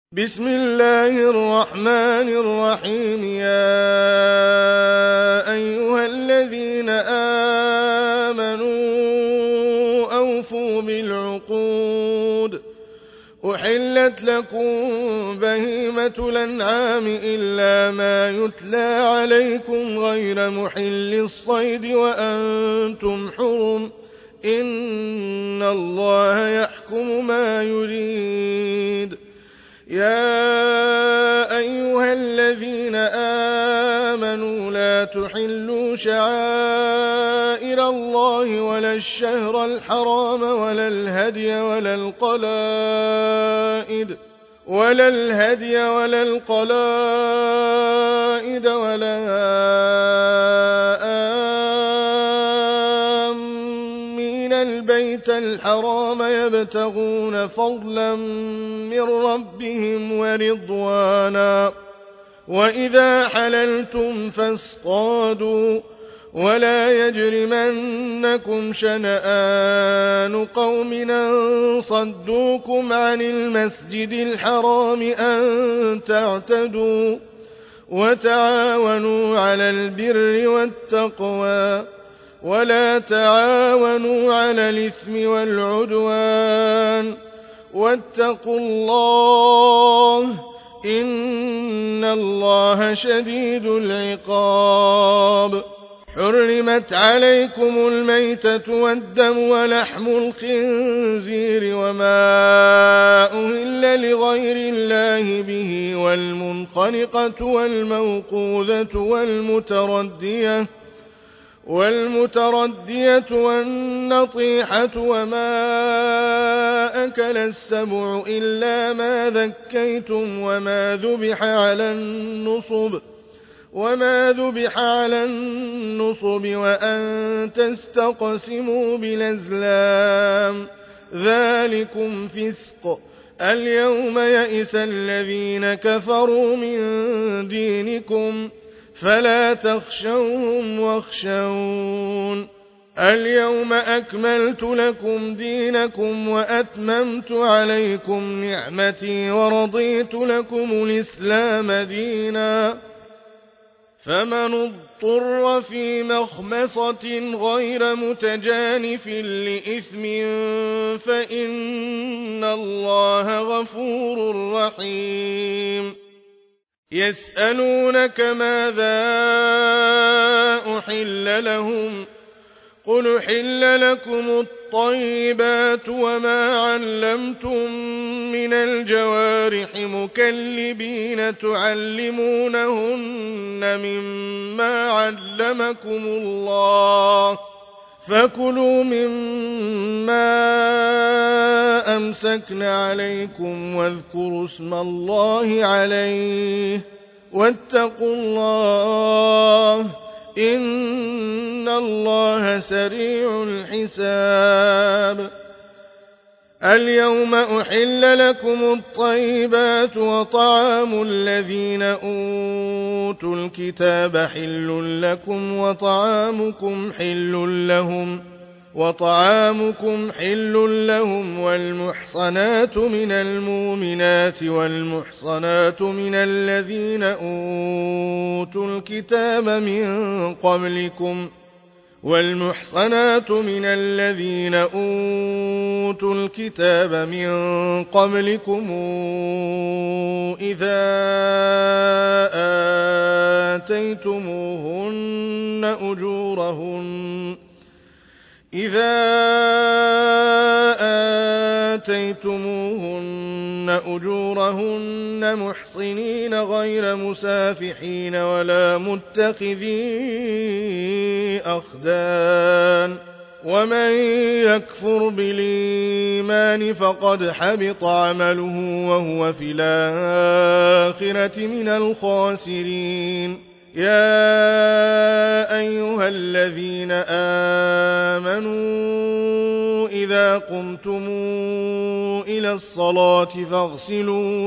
بسم الله الرحمن الرحيم يا أيها الذين آمنوا أوفوا بالعقود أحلت لكم بهيمة الأنعام إلا ما يتلى عليكم غير محل الصيد وأنتم حرم إن الله يحكم ما يريد يا أيها الذين آمنوا لا تحلوا شعائر الله ولا الشهر الحرام ولا الهدي ولا القلائد ولا آمين البيت الحرام يبتغون فضلا من ربهم ورضوانا وإذا حللتم فاصطادوا ولا يجرمنكم شنآن قوم أن صدوكم عن المسجد الحرام أن تعتدوا وتعاونوا على البر والتقوى ولا تعاونوا على الإثم والعدوان واتقوا الله إن الله شديد العقاب حرمت عليكم الميتة والدم ولحم الخنزير وما أهل لغير الله به والمنخنقة والموقوذة والمتردية والنطيحة وما أكل السبع إلا ما ذكيتم وما ذبح على النصب وأن تستقسموا بالأزلام ذلكم فسق اليوم يئس الذين كفروا من دينكم فلا تخشوهم واخشون اليوم أكملت لكم دينكم وأتممت عليكم نعمتي ورضيت لكم الإسلام دينا فمن اضطر في مخمصة غير متجانف لإثم فإن الله غفور رحيم يسألونك ماذا أحل لهم قل أحل لكم الطيبات وما علمتم من الجوارح مكلبين تعلمونهن مما علمكم الله فكلوا مما أمسكن عليكم واذكروا اسم الله عليه واتقوا الله إن الله سريع الحساب اليوم أحل لكم الطيبات وطعام الذين أوتوا الكتاب حل لكم وطعامكم حل لهم والمحصنات من المؤمنات والمحصنات من الذين أوتوا الكتاب من قبلكم إذا آتيتموهن أجورهن محصنين غير مسافحين ولا متخذي أخدان ومن يكفر بالإيمان فقد حبط عمله وهو في الآخرة من الخاسرين يا أيها الذين آمنوا إذا قمتم إلى الصلاة فاغسلوا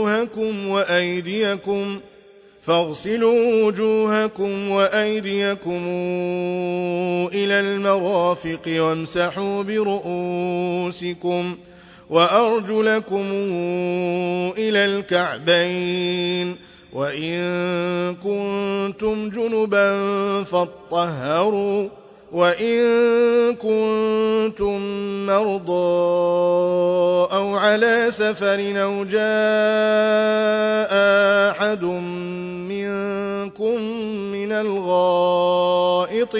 وجوهكم وأيديكم إلى المرافق وامسحوا برؤوسكم وأرجلكم إلى الكعبين وإن كنتم جنبا فاطهروا وإن كنتم مرضى أو على سفر أو جاء أحد منكم من الغائط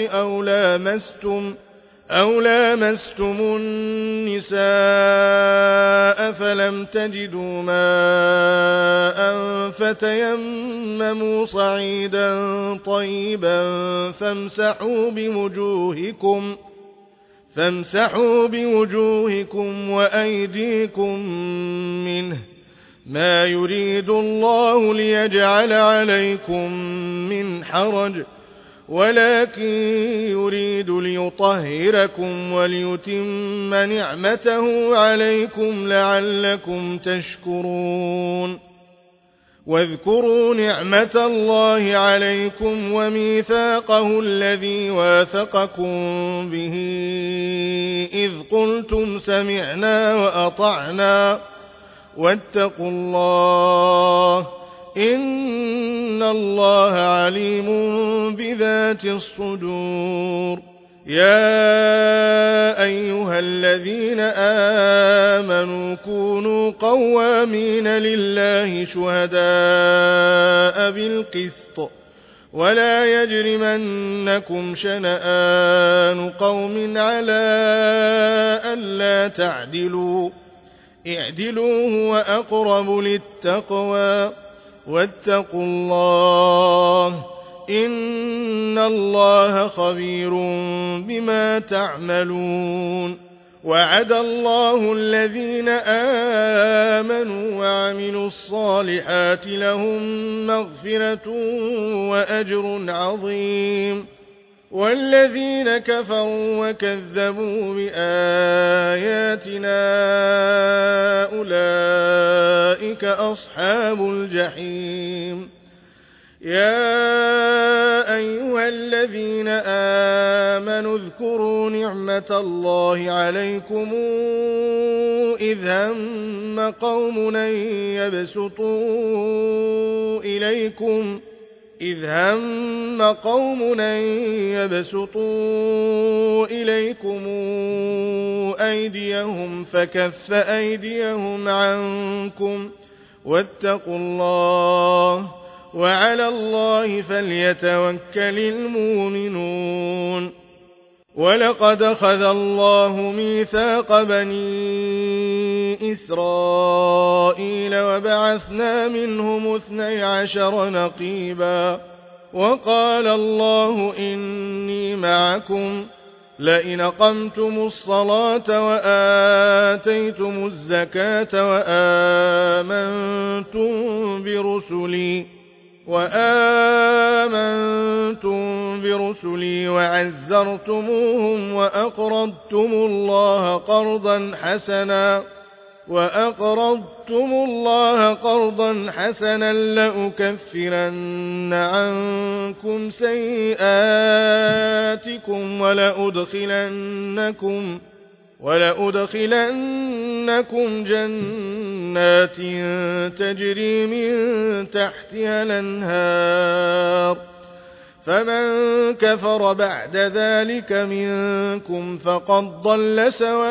أو لامستم النساء فلم تجدوا ماء فتيمموا صعيدا طيبا فامسحوا بوجوهكم وأيديكم منه ما يريد الله ليجعل عليكم من حرج ولكن يريد ليطهركم وليتم نعمته عليكم لعلكم تشكرون واذكروا نعمة الله عليكم وميثاقه الذي واثقكم به إذ قلتم سمعنا وأطعنا واتقوا الله إن الله عليم بذات الصدور يا أيها الذين آمنوا كونوا قوامين لله شهداء بالقسط ولا يجرمنكم شنآن قوم على ألا تعدلوا اعدلوا هو أقرب للتقوى واتقوا الله إن الله خبير بما تعملون وعد الله الذين آمنوا وعملوا الصالحات لهم مغفرة وأجر عظيم والذين كفروا وكذبوا بآياتنا أولئك أصحاب الجحيم يا أيها الذين آمنوا اذكروا نعمة الله عليكم إذ هم قوم أن يبسطوا إليكم أيديهم فكف أيديهم عنكم واتقوا الله وعلى الله فليتوكل المؤمنون ولقد أخذ الله ميثاق بني إسرائيل وبعثنا منهم 12 نقيبا وقال الله إني معكم لئن أقمتم الصلاة وآتيتم الزكاة وآمنتم برسلي وعزرتموهم وأقرضتم الله قرضا حسنا لأكفرن عنكم سيئاتكم ولأدخلنكم جنات تجري من تحتها الأنهار فمن كفر بعد ذلك منكم فقد ضل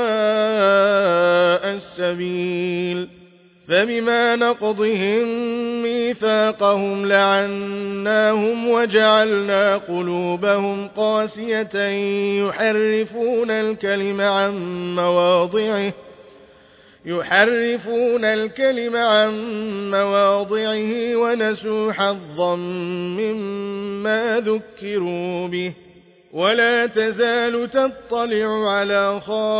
سواء السبيل فبما نقضهم ميثاقهم لعناهم وجعلنا قلوبهم قاسية يحرفون الكلم عن مواضعه ونسوا حظا مما ذكروا به ولا تزال تطلع على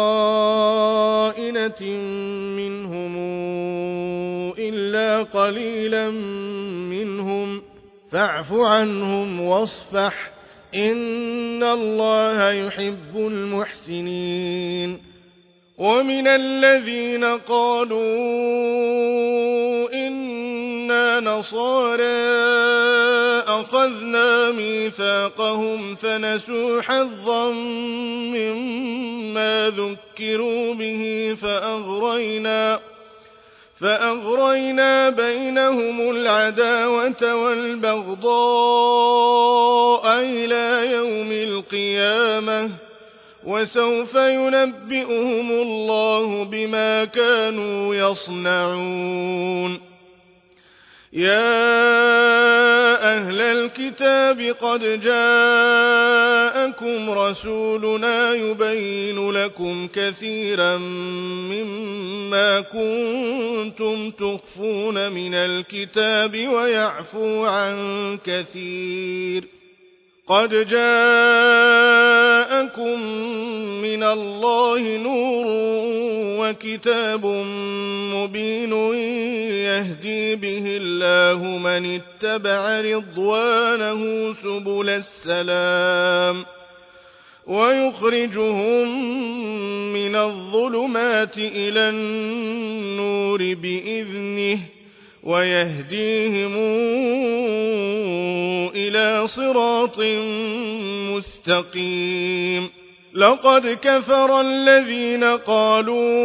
خائنة منهم إلا قليلا منهم فاعف عنهم واصفح إن الله يحب المحسنين ومن الذين قالوا إنا نصارى أخذنا ميثاقهم فنسوا حظا مما ذكروا به فأغرينا بينهم العداوة والبغضاء إلى يوم القيامة وسوف ينبئهم الله بما كانوا يصنعون. يا أهل الكتاب قد جاءكم رسولنا يبين لكم كثيرا مما كنتم تخفون من الكتاب ويعفو عن كثير. قد جاءكم من الله نور وكتاب مبين يهدي به الله من اتبع رضوانه سبل السلام ويخرجهم من الظلمات إلى النور بإذنه ويهديهم إلى صراط مستقيم. لقد كفر الذين قالوا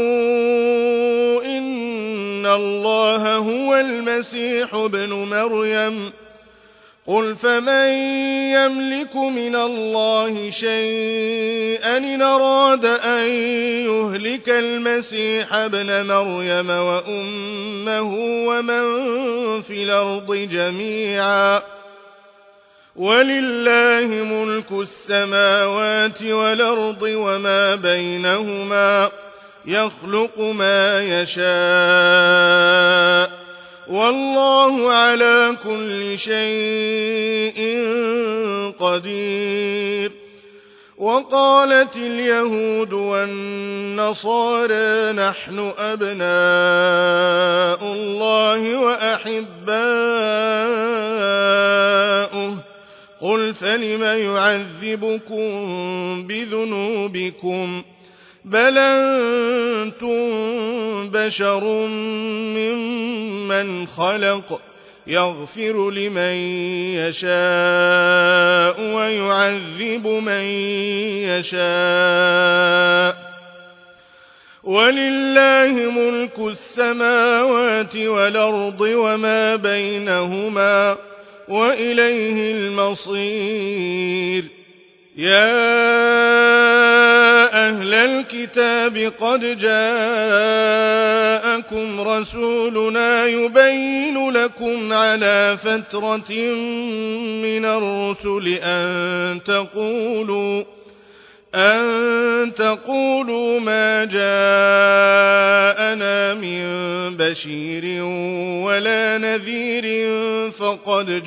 إن الله هو المسيح ابن مريم قل فمن يملك من الله شيئا إن أراد أن يهلك المسيح ابن مريم وأمه ومن في الأرض جميعا ولله ملك السماوات والأرض وما بينهما يخلق ما يشاء والله على كل شيء قدير. وقالت اليهود والنصارى نحن أبناء الله وأحباؤه قل فلم يعذبكم بذنوبكم بل أنتم بشر ممن خلق يغفر لمن يشاء ويعذب من يشاء ولله ملك السماوات والأرض وما بينهما وإليه المصير. يا أهل الكتاب قد جاءكم رسولنا يبين لكم على فترة من الرسل أن تقولوا ما جاءنا من بشير ولا نذير فقد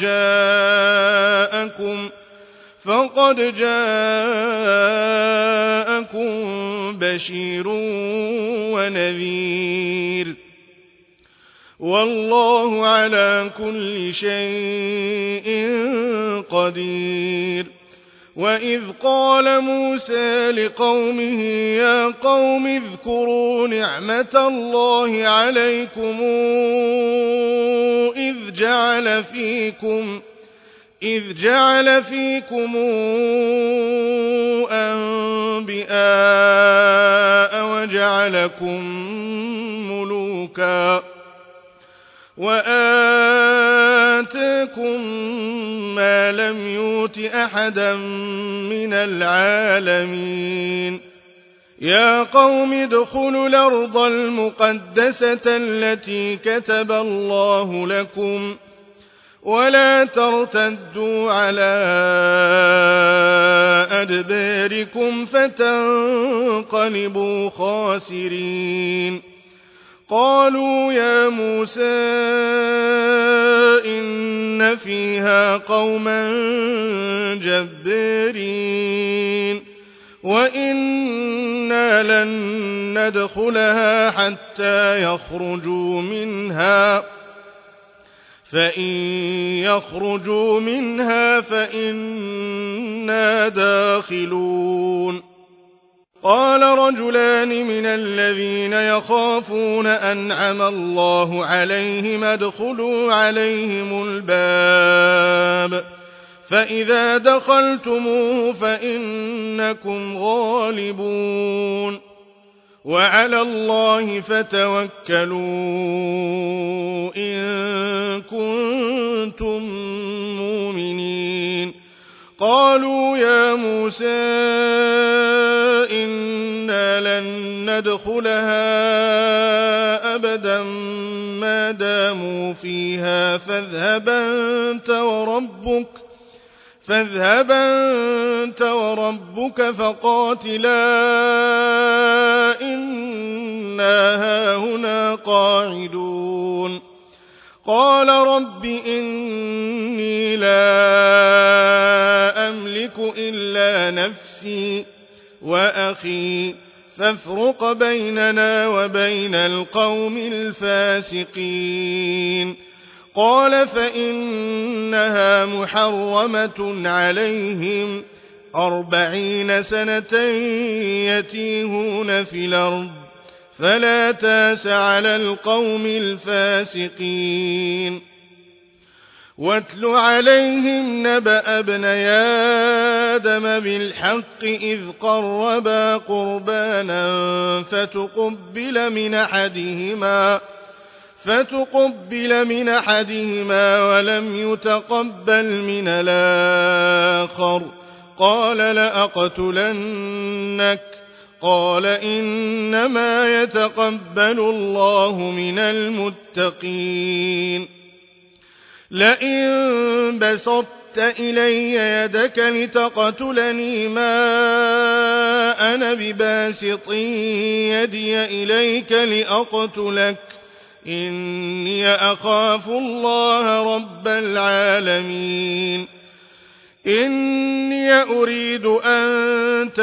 جاءكم بشير ونذير والله على كل شيء قدير. وإذ قال موسى لقومه يا قوم اذكروا نعمة الله عليكم إذ جعل فيكم أنبياء وجعلكم ملوكا وآتاكم ما لم يؤت أحدا من العالمين. يا قوم ادخلوا الأرض المقدسة التي كتب الله لكم ولا ترتدوا على أدباركم فتنقلبوا خاسرين. قالوا يا موسى إن فيها قوما جبارين وإنا لن ندخلها حتى يخرجوا منها فإن يخرجوا منها فإنا داخلون. قال رجلان من الذين يخافون أنعم الله عليهم ادخلوا عليهم الباب فإذا دخلتموه فإنكم غالبون وعلى الله فتوكلوا إن كنتم مؤمنين قالوا يا موسى إنا لن ندخلها أبدا ما داموا فيها فاذهب أنت وربك فقاتلا إنا هاهنا قاعدون قال رب إني لا أملك إلا نفسي وأخي فافرق بيننا وبين القوم الفاسقين قال فإنها محرمة عليهم 40 سنة يتيهون في الأرض فلا تاس على القوم الفاسقين واتل عليهم نبأ ابني آدم بالحق إذ قربا قربانا فتقبل من أحدهما ولم يتقبل من الآخر قال لأقتلنك قال إنما يتقبل الله من المتقين لئن بسطت إلي يدك لتقتلني ما أنا بباسط يدي إليك لأقتلك إني أخاف الله رب العالمين إني أريد أن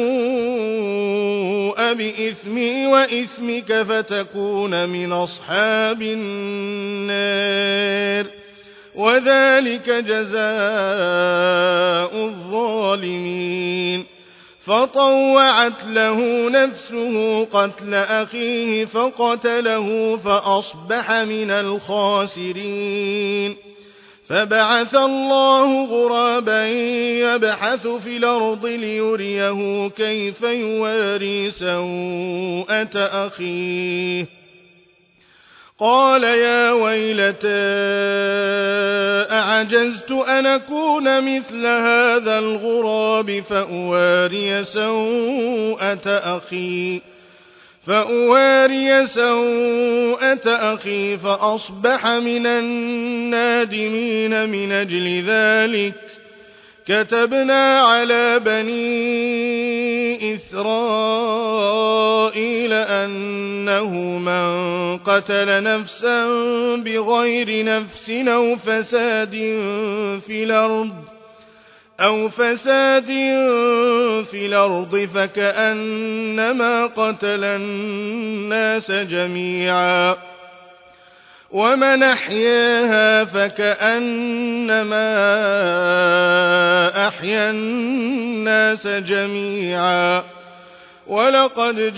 تبوء بإثمي وإثمك فتكون من أصحاب النار وذلك جزاء الظالمين فطوعت له نفسه قتل أخيه فقتله فأصبح من الخاسرين فبعث الله غرابا يبحث في الأرض ليريه كيف يواري سوءة أخيه قال يا ويلتى أعجزت أن أكون مثل هذا الغراب فأواري سوءة أخي فأصبح من النادمين من أجل ذلك كتبنا على بني إسرائيل أنه من قتل نفسا بغير نفس أو فساد في الأرض فكأنما قتل الناس جميعا ومن أحياها فكأنما أحيا الناس جميعا ولقد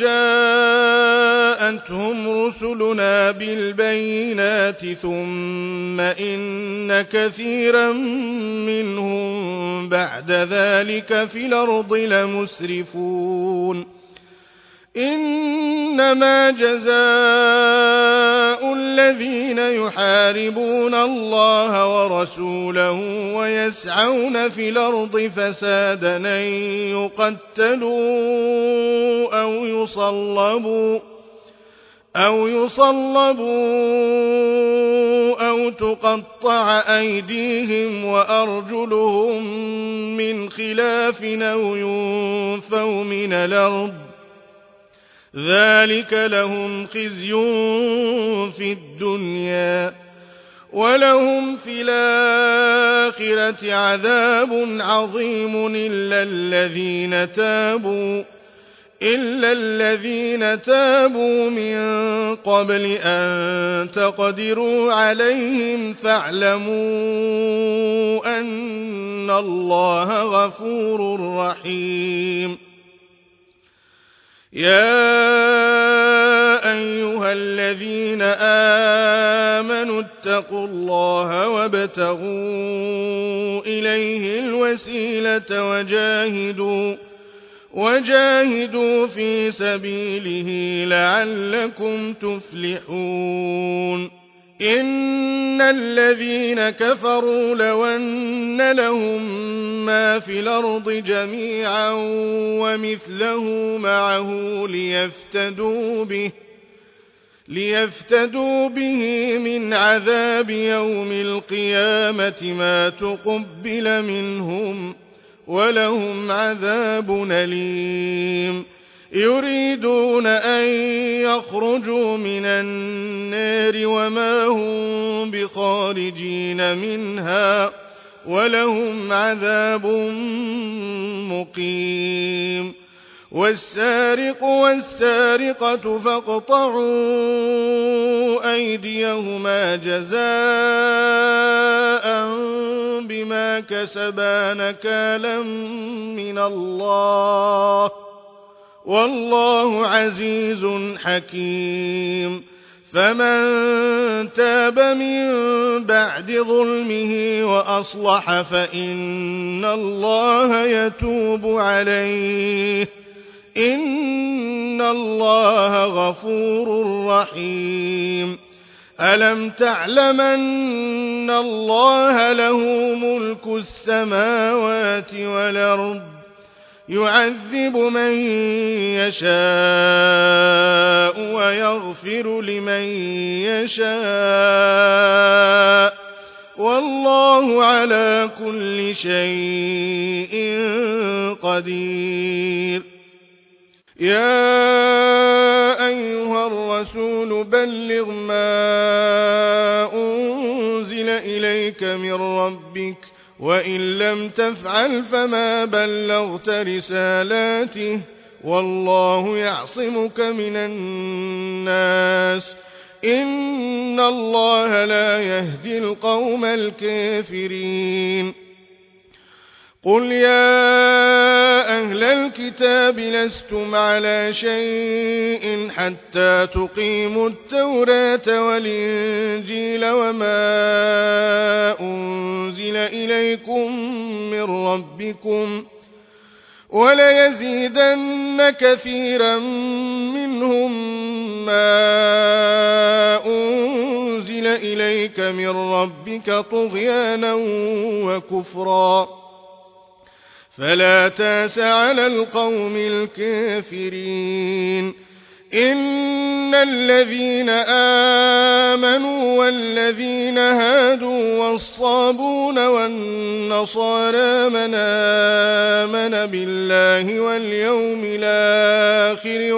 جاءتهم رسلنا بالبينات ثم إن كثيرا منهم بعد ذلك في الأرض لمسرفون إنما جزاء الذين يحاربون الله ورسوله ويسعون في الأرض فسادا أن يقتلوا أو يصلبوا أو تقطع أيديهم وأرجلهم من خلاف أو ينفوا من الأرض ذلك لهم خزي في الدنيا ولهم في الآخرة عذاب عظيم إلا الذين تابوا من قبل أن تقدروا عليهم فاعلموا أن الله غفور رحيم يا أيها الذين آمنوا اتقوا الله وابتغوا إليه الوسيلة وجاهدوا في سبيله لعلكم تفلحون إن الذين كفروا لو أن لهم ما في الأرض جميعا ومثله معه ليفتدوا به من عذاب يوم القيامة ما تقبل منهم ولهم عذاب أليم يريدون أن يخرجوا من النار وما هم بخارجين منها ولهم عذاب مقيم والسارق والسارقة فاقطعوا أيديهما جزاء بما كسبا نكالا من الله والله عزيز حكيم فمن تاب من بعد ظلمه وأصلح فإن الله يتوب عليه إن الله غفور رحيم ألم تعلم أن الله له ملك السماوات والأرض يعذب من يشاء ويغفر لمن يشاء والله على كل شيء قدير يا أيها الرسول بلغ ما أنزل إليك من ربك وإن لم تفعل فما بلغت رسالاته والله يعصمك من الناس إن الله لا يهدي القوم الكافرين قل يا أهل الكتاب لستم على شيء حتى تقيموا التوراة والإنجيل وما أنزل إليكم من ربكم وليزيدن كثيرا منهم ما أنزل إليك من ربك طغيانا وكفرا فلا تاس على القوم الكافرين إن الذين آمنوا والذين هادوا والصابون والنصارى من آمن بالله واليوم الآخر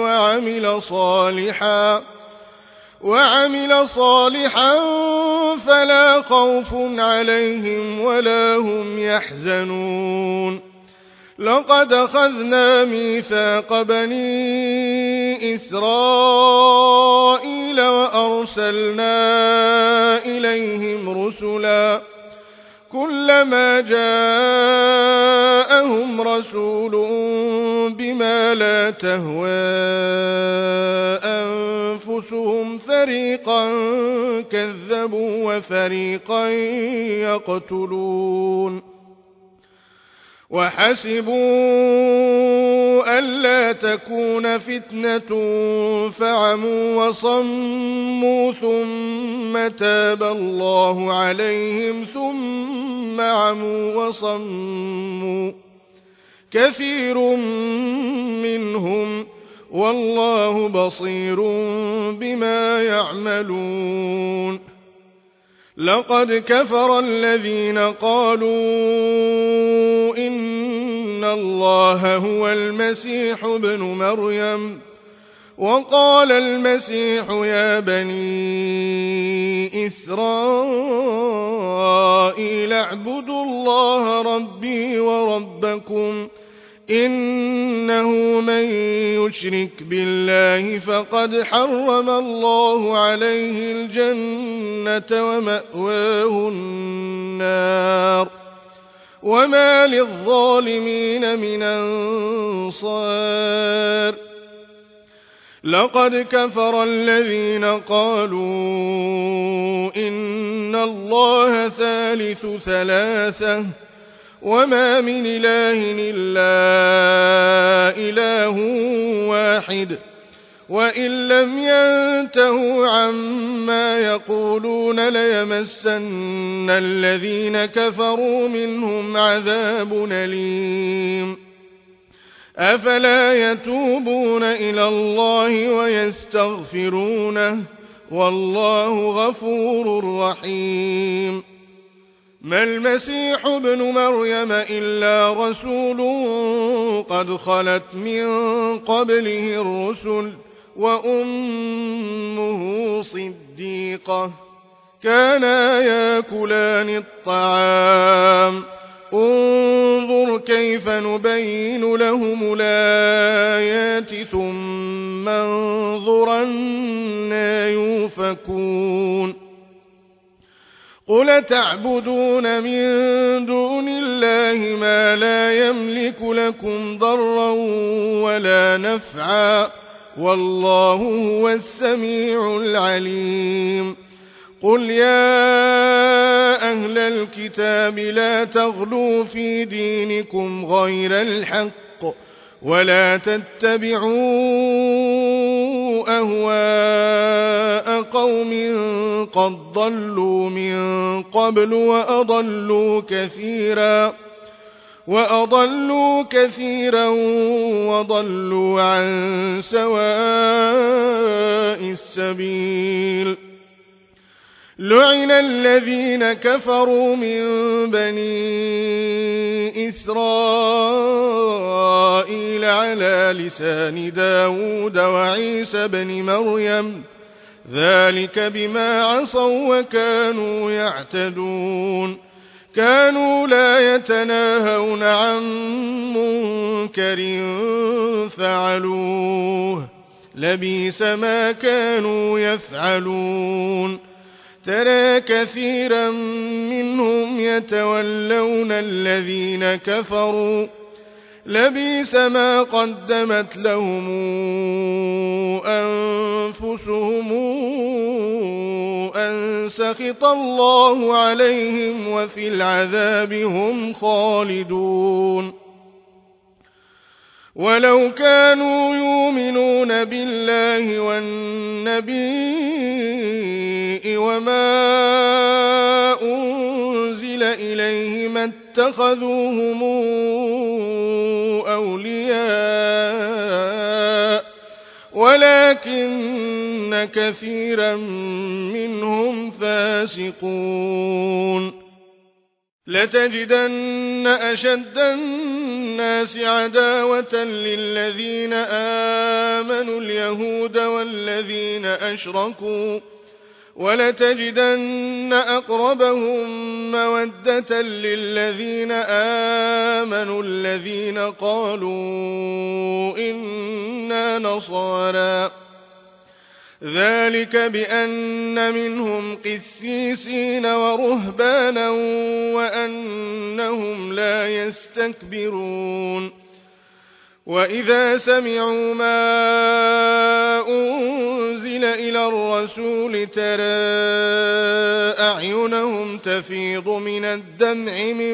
وعمل صالحا فلا خوف عليهم ولا هم يحزنون لقد أخذنا ميثاق بني إسرائيل وأرسلنا إليهم رسلا كلما جاءهم رسول بما لا تهوى أنفسهم فريقا كذبوا وفريقا يقتلون وحسبوا ألا تكون فتنة فعموا وصموا ثم تاب الله عليهم ثم عموا وصموا كثير منهم والله بصير بما يعملون لقد كفر الذين قالوا إن الله هو المسيح ابن مريم وقال المسيح يا بني إسرائيل اعبدوا الله ربي وربكم إنه من يشرك بالله فقد حرم الله عليه الجنة ومأواه النار وما للظالمين من أنصار لقد كفر الذين قالوا إن الله ثالث ثلاثة وما من إله إلا إله واحد وإن لم ينتهوا عما يقولون ليمسن الذين كفروا منهم عذاب أليم أفلا يتوبون إلى الله ويستغفرونه والله غفور رحيم ما المسيح ابن مريم إلا رسول قد خلت من قبله الرسل وأمه صديقة كانا ياكلان الطعام انظر كيف نبين لهم الآيات ثم انظر أنى يؤفكون قل تعبدون من دون الله ما لا يملك لكم ضرا ولا نفعا والله هو السميع العليم قل يا أهل الكتاب لا تغلوا في دينكم غير الحق ولا تتبعوا أهواء قوم قد ضلوا من قبل وأضلوا كثيرا وضلوا عن سواء السبيل لعن الذين كفروا من بني إسرائيل على لسان داود وعيسى بن مريم ذلك بما عصوا وكانوا يعتدون كانوا لا يتناهون عن منكر فعلوه لبئس ما كانوا يفعلون ترى كثيرا منهم يتولون الذين كفروا لبئس ما قدمت لهم أنفسهم أن سخط الله عليهم وفي العذاب هم خالدون ولو كانوا يؤمنون بالله والنبي وما أنزل إليه ما اتخذوهم أولياء ولكن كثيرا منهم فاسقون لتجدن أشد الناس عداوة للذين آمنوا اليهود والذين أشركوا ولتجدن أقربهم مودة للذين آمنوا الذين قالوا إنا نصارى ذلك بأن منهم قسيسين ورهبانا وأنهم لا يستكبرون وإذا سمعوا ما أنزل إلى الرسول ترى أعينهم تفيض من الدمع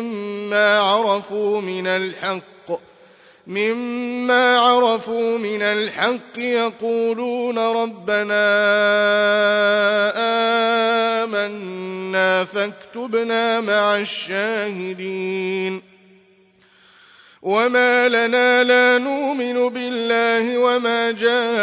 مما عرفوا من الحق يقولون ربنا آمنا فاكتبنا مع الشاهدين وما لنا لا نؤمن بالله وما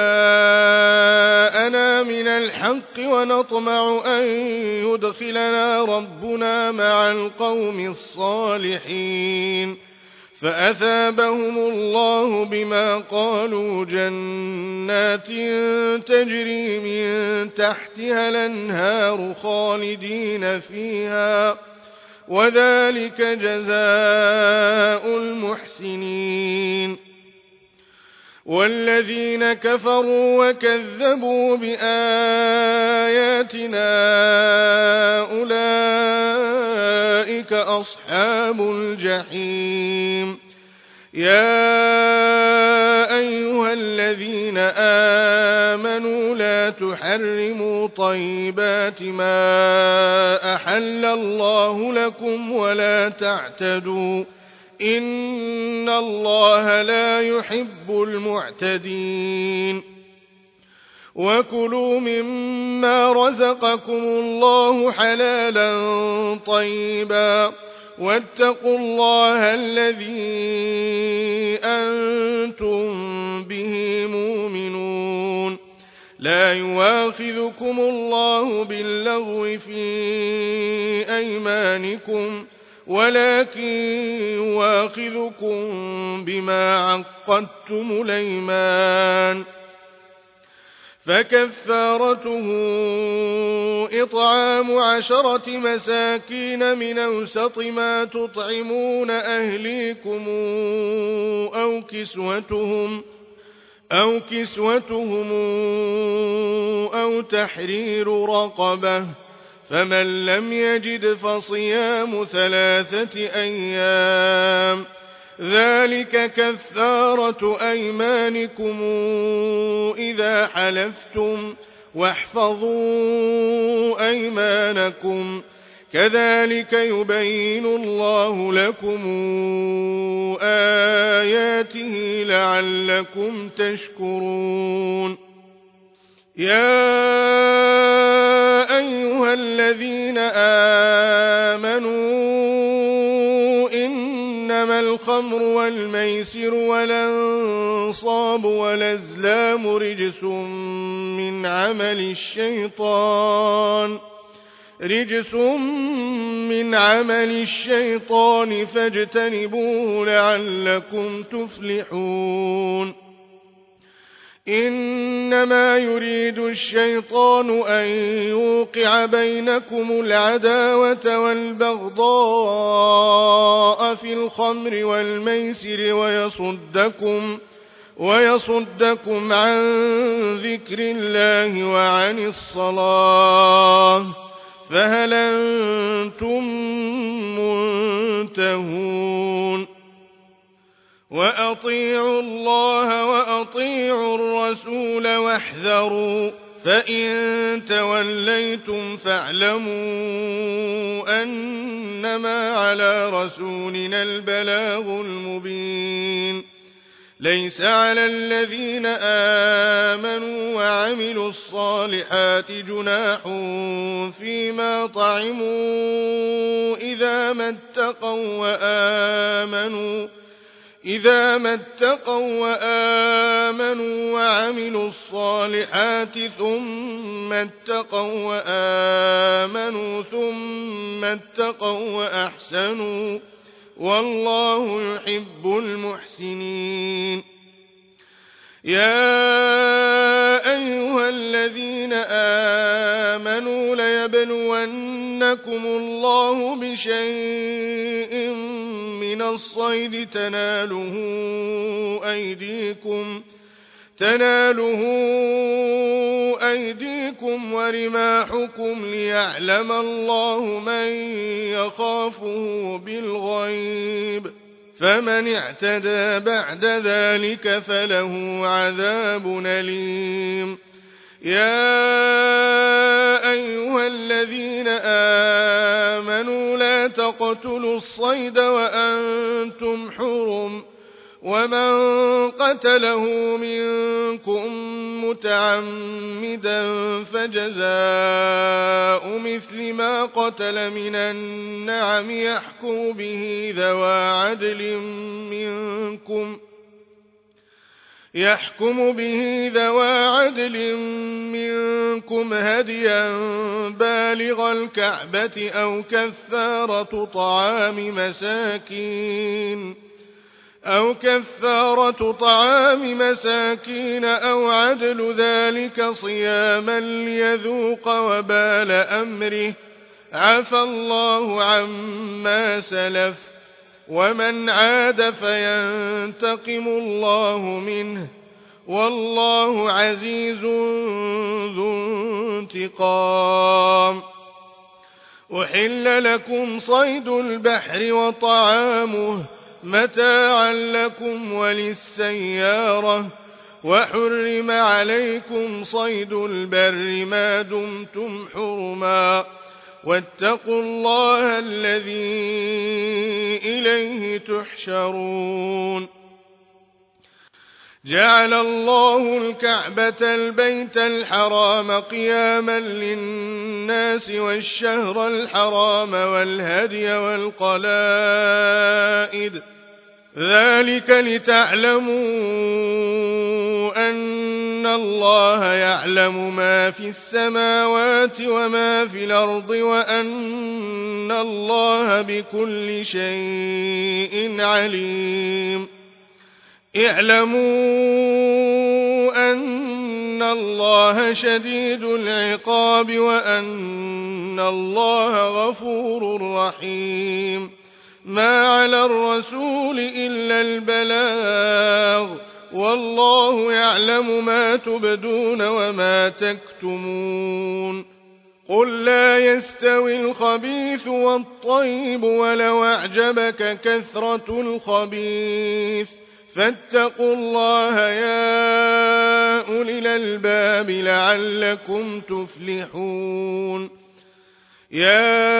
جاءنا من الحق ونطمع أن يدخلنا ربنا مع القوم الصالحين فأثابهم الله بما قالوا جنات تجري من تحتها الأنهار خالدين فيها وذلك جزاء المحسنين والذين كفروا وكذبوا بآياتنا أولئك أصحاب الجحيم يا أيها الذين آمنوا لا تحرموا طيبات ما أحل أحل الله لكم ولا تعتدوا إن الله لا يحب المعتدين وكلوا مما رزقكم الله حلالا طيبا واتقوا الله الذي أنتم به مؤمنون لا يواخذكم الله باللغو في أيمانكم ولكن يواخذكم بما عقدتم الأيمان فكفارته إطعام 10 مساكين من أوسط ما تطعمون أهليكم أو كسوتهم أو تحرير رقبة فمن لم يجد فصيام 3 أيام ذلك كفارة أيمانكم إذا حلفتم واحفظوا أيمانكم كذلك يبين الله لكم آياته لعلكم تشكرون يا أيها الذين آمنوا إنما الخمر والميسر والأنصاب والأزلام رجس من عمل الشيطان فاجتنبوه لعلكم تفلحون إنما يريد الشيطان أن يوقع بينكم العداوة والبغضاء في الخمر والميسر ويصدكم عن ذكر الله وعن الصلاة فهل أنتم منتهون وأطيعوا الله وأطيعوا الرسول واحذروا فإن توليتم فاعلموا أنما على رسولنا البلاغ المبين ليس على الذين آمنوا وعملوا الصالحات جناح فيما طعموا إذا ما اتقوا وآمنوا وعملوا الصالحات ثم اتقوا وأحسنوا والله يحب المحسنين يا أيها الذين آمنوا ليبلونكم الله بشيء من الصيد تناله أيديكم ورماحكم ليعلم الله من يخافه بالغيب فمن اعتدى بعد ذلك فله عذاب أليم يا أيها الذين آمنوا لا تقتلوا الصيد وأنتم حرم ومن قتله منكم متعمدا فجزاء مثل ما قتل من النعم يحكم به ذوى عدل منكم هديا بالغ الكعبة أو كفارة طعام مساكين أو عدل ذلك صياما ليذوق وبال أمره عفى الله عما سلف ومن عاد فينتقم الله منه والله عزيز ذو انتقام أحل لكم صيد البحر وطعامه متاعا لكم وللسيارة وحرم عليكم صيد البر ما دمتم حرما واتقوا الله الذي إليه تحشرون. جعل الله الكعبة البيت الحرام قياما للناس والشهر الحرام والهدي والقلائد، ذلك لتعلموا أن الله يعلم ما في السماوات وما في الأرض وأن الله بكل شيء عليم. اعلموا أن الله شديد العقاب وأن الله غفور رحيم. ما على الرسول إلا البلاغ، والله يعلم ما تبدون وما تكتمون. قل لا يستوي الخبيث والطيب ولو أعجبك كثرة الخبيث، فاتقوا الله يا أولي الألباب لعلكم تفلحون. يا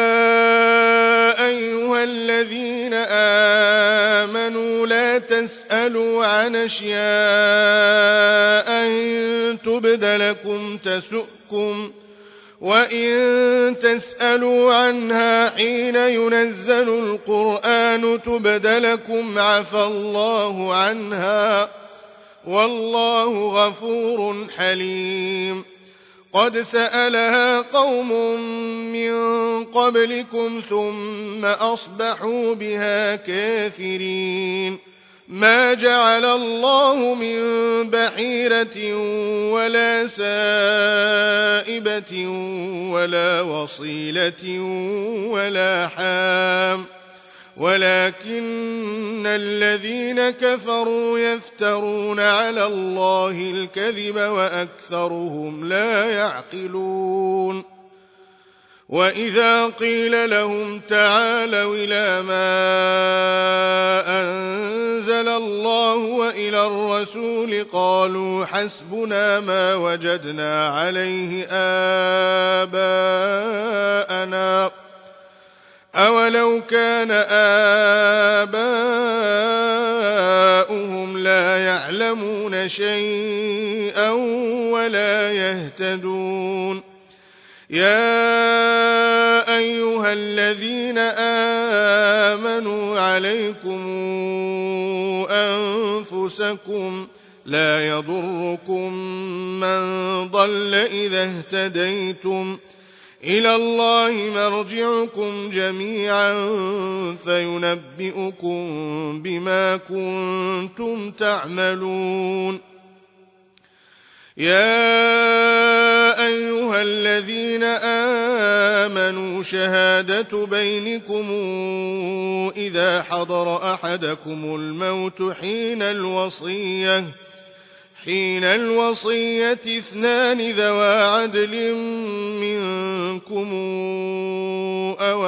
أيها الذين آمنوا لا تسألوا عن أشياء إن تبد لكم تسؤكم، وإن تسألوا عنها حين ينزل القرآن تبد لكم عفى الله عنها، والله غفور حليم. قد سألها قوم من قبلكم ثم أصبحوا بها كافرين. ما جعل الله من بحيرة ولا سائبة ولا وصيلة ولا حام، ولكن الذين كفروا يفترون على الله الكذب وأكثرهم لا يعقلون. وإذا قيل لهم تعالوا إلى ما أنزل الله وإلى الرسول قالوا حسبنا ما وجدنا عليه آباءنا، أولو كان آباؤهم لا يعلمون شيئا ولا يهتدون. يا أيها الذين آمنوا عليكم أنفسكم لا يضركم من ضل إذا اهتديتم، إلى الله مرجعكم جميعا فينبئكم بما كنتم تعملون. يا أيها الذين آمنوا شهادة بينكم إذا حضر أحدكم الموت حين الوصية اثنان ذوى عدل منكم أو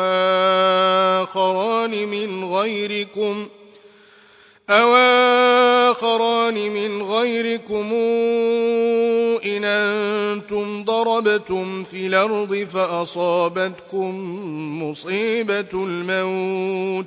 آخران من غيركم إن أنتم ضربتم في الأرض فأصابتكم مصيبة الموت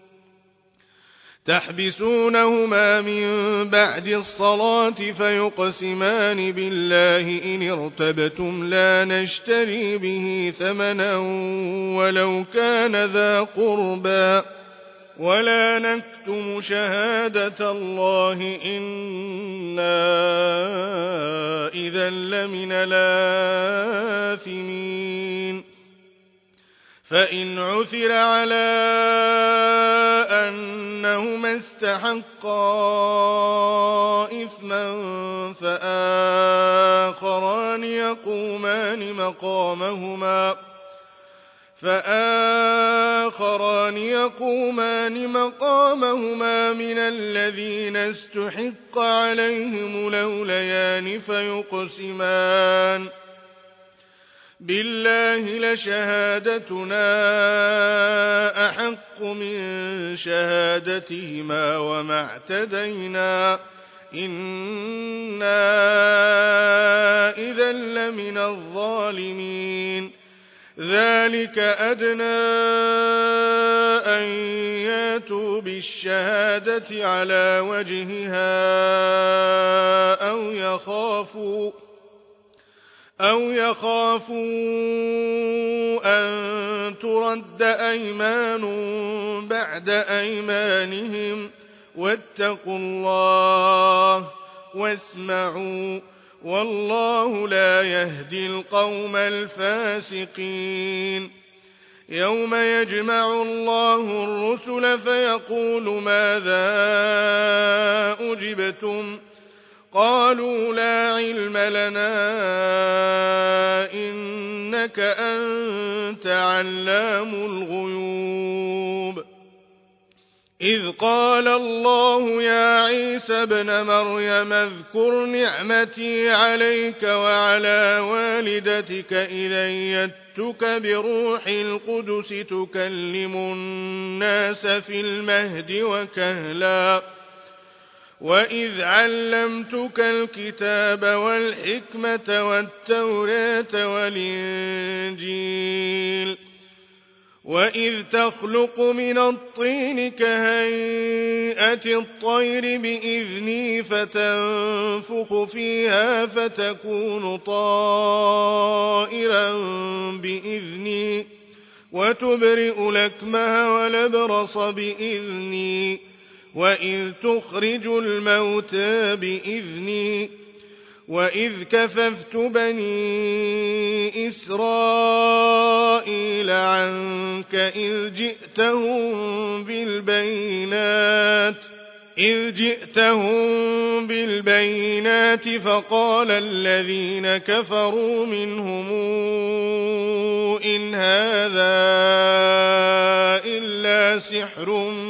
تحبسونهما من بعد الصلاة فيقسمان بالله إن ارتبتم لا نشتري به ثمنا ولو كان ذا قربى ولا نكتم شهادة الله إنا إذا لمن الآثمين. فإن عثر على أنهما استحقا إثما فآخران يقومان مقامهما من الذين استحق عليهم الأوليان فيقسمان بالله لشهادتنا أحق من شهادتهما وما اعتدينا إنا إذا لمن الظالمين. ذلك أدنى أن ياتوا بالشهادة على وجهها أو يخافوا أن ترد أيمان بعد أيمانهم واتقوا الله واسمعوا والله لا يهدي القوم الفاسقين يوم يجمع الله الرسل فيقول ماذا أجبتم قالوا لا علم لنا إنك أنت علام الغيوب إذ قال الله يا عيسى ابن مريم اذكر نعمتي عليك وعلى والدتك إذ أيدتك بروح القدس تكلم الناس في المهد وكهلا وإذ علمتك الكتاب والحكمة والتوراة والإنجيل وإذ تخلق من الطين كهيئة الطير بإذني فتنفخ فيها فتكون طائرا بإذني وتبرئ الأكمه والأبرص بإذني وإذ تخرج الموتى بإذني وإذ كففت بني إسرائيل عنك إذ جئتهم بالبينات فقال الذين كفروا منهم إن هذا إلا سحر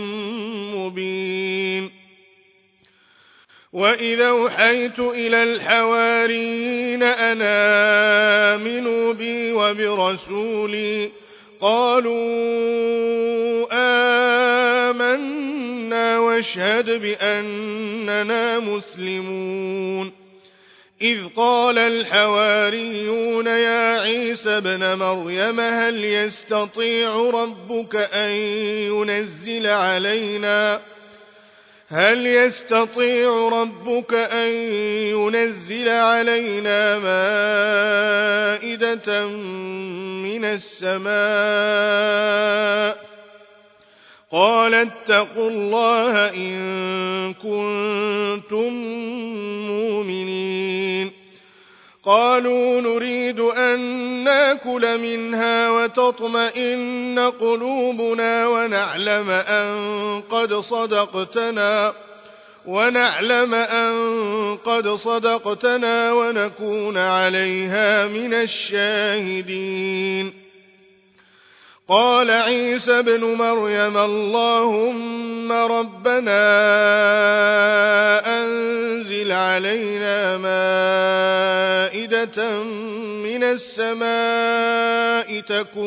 مبين وإذا أوحيت إلى الحواريين أن آمنوا بي وبرسولي قالوا آمنا واشهد بأننا مسلمون إذ قال الحواريون يا عيسى ابن مريم هل يستطيع ربك أن ينزل علينا مائدة من السماء قال اتقوا الله إن كنتم مؤمنين قالوا نريد أن نأكل منها وتطمئن قلوبنا ونعلم أن قد صدقتنا ونكون عليها من الشاهدين قال عيسى ابن مريم اللهم ربنا أنزل علينا مائدة من السماء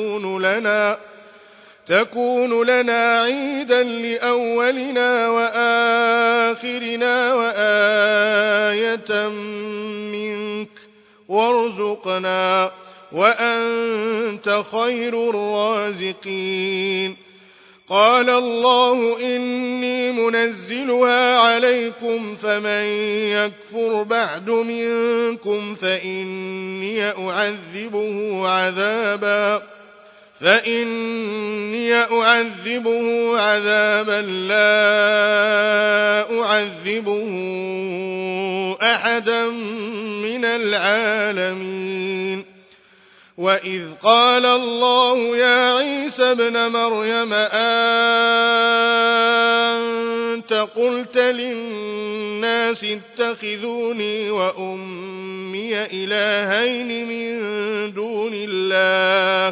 تكون لنا عيدا لأولنا وآخرنا وآية منك وارزقنا وأنت خير الرازقين قال الله إني منزلها عليكم فمن يكفر بعد منكم فإني أعذبه عذابا لا أعذبه أحدا من العالمين وإذ قال الله يا عيسى ابن مريم أنت قلت للناس اتخذوني وأمي إلهين من دون الله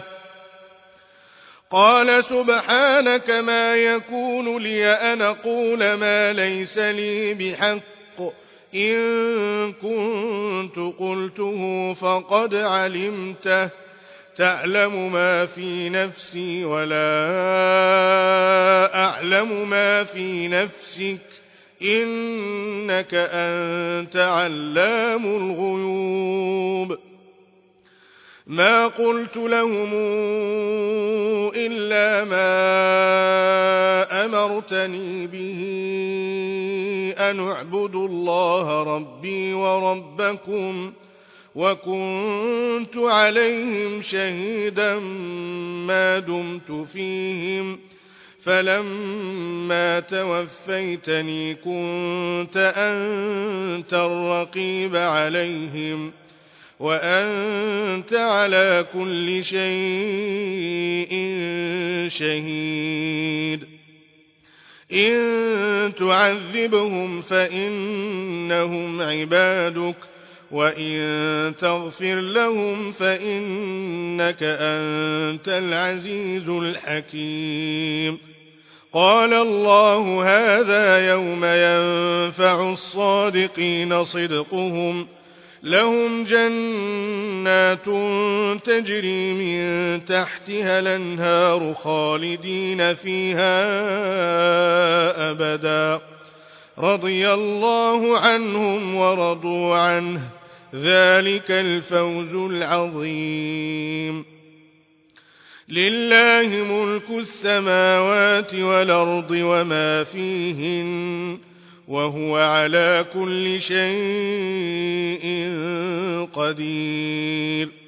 قال سبحانك ما يكون لي أن أقول ما ليس لي بحق إن كنت قلته فقد علمته تعلم ما في نفسي ولا أعلم ما في نفسك إنك أنت علام الغيوب ما قلت لهم إلا ما أمرتني به أن اعبدوا الله ربي وربكم وكنت عليهم شهيدا ما دمت فيهم فلما توفيتني كنت أنت الرقيب عليهم وأنت على كل شيء شهيد إن تعذبهم فإنهم عبادك وإن تغفر لهم فإنك أنت العزيز الحكيم قال الله هذا يوم ينفع الصادقين صدقهم لهم جنات تجري من تحتها الأنهار خالدين فيها أبدا رضي الله عنهم ورضوا عنه ذلك الفوز العظيم لله ملك السماوات والأرض وما فيهن وهو على كل شيء قدير